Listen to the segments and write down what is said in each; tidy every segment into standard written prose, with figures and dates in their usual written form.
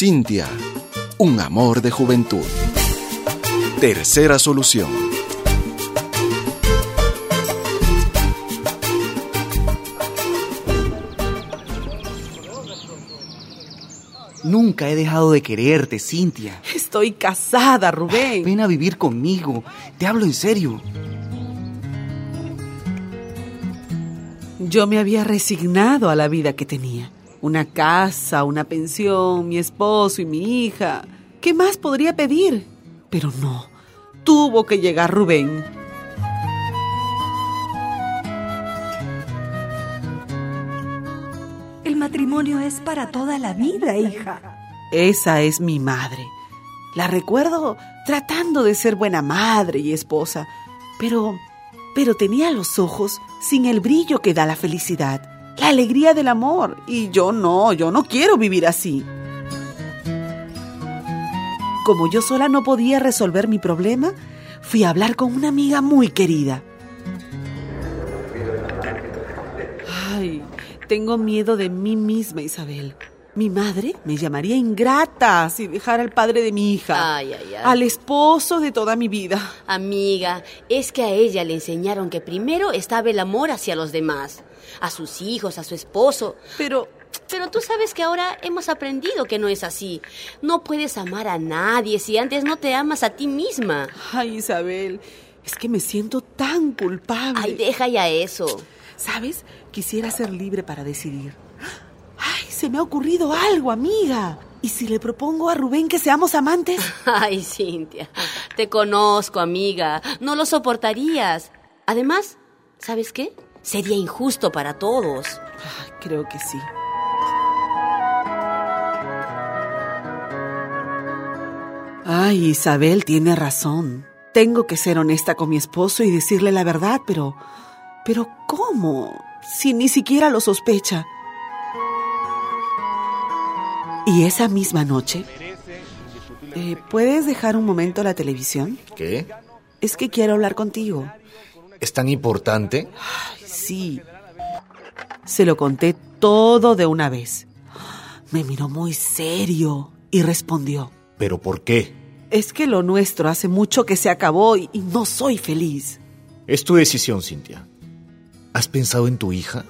Cintia, un amor de juventud. Tercera solución. Nunca he dejado de quererte, Cintia. Estoy casada, Rubén. Ven a vivir conmigo. Te hablo en serio. Yo me había resignado a la vida que tenía. Una casa, una pensión, mi esposo y mi hija. ¿Qué más podría pedir? Pero no, tuvo que llegar Rubén. El matrimonio es para toda la vida, hija. Esa es mi madre. La recuerdo tratando de ser buena madre y esposa, pero tenía los ojos sin el brillo que da la felicidad, la alegría del amor, y yo no quiero vivir así. Como yo sola no podía resolver mi problema, fui a hablar con una amiga muy querida. Ay, tengo miedo de mí misma, Isabel. Mi madre me llamaría ingrata si dejara al padre de mi hija. Ay. Al esposo de toda mi vida. Amiga, es que a ella le enseñaron que primero estaba el amor hacia los demás, a sus hijos, a su esposo. Pero tú sabes que ahora hemos aprendido que no es así. No puedes amar a nadie si antes no te amas a ti misma. Ay, Isabel, es que me siento tan culpable. Ay, deja ya eso. ¿Sabes? Quisiera ser libre para decidir. ¡Ay, se me ha ocurrido algo, amiga! ¿Y si le propongo a Rubén que seamos amantes? Ay, Cintia, te conozco, amiga. No lo soportarías. Además, ¿sabes qué? Sería injusto para todos. Creo que sí. Ay, Isabel tiene razón. Tengo que ser honesta con mi esposo y decirle la verdad, pero ¿cómo? Si ni siquiera lo sospecha. Y esa misma noche... ¿puedes dejar un momento la televisión? ¿Qué? Es que quiero hablar contigo. ¿Es tan importante? Ay, sí. Se lo conté todo de una vez. Me miró muy serio y respondió. ¿Pero por qué? Es que lo nuestro hace mucho que se acabó y no soy feliz. Es tu decisión, Cintia. ¿Has pensado en tu hija?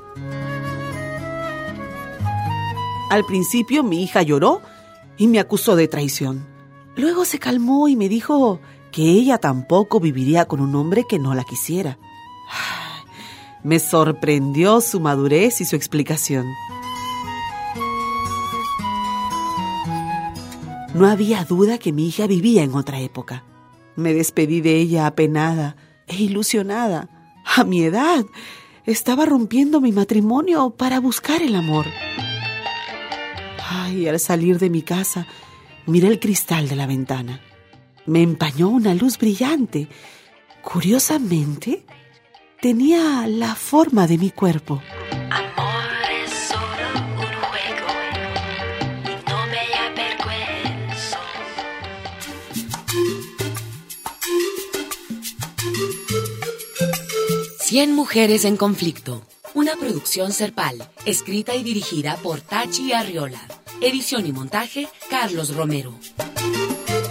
Al principio mi hija lloró y me acusó de traición. Luego se calmó y me dijo que ella tampoco viviría con un hombre que no la quisiera. Ay, me sorprendió su madurez y su explicación. No había duda que mi hija vivía en otra época. Me despedí de ella apenada e ilusionada. A mi edad, estaba rompiendo mi matrimonio para buscar el amor. Ay, al salir de mi casa, miré el cristal de la ventana. Me empañó una luz brillante. Curiosamente, tenía la forma de mi cuerpo. Amor es solo un juego, no me avergüenzo. 100 mujeres en conflicto. Una producción Serpal, escrita y dirigida por Tachi Arriola. Edición y montaje, Carlos Romero.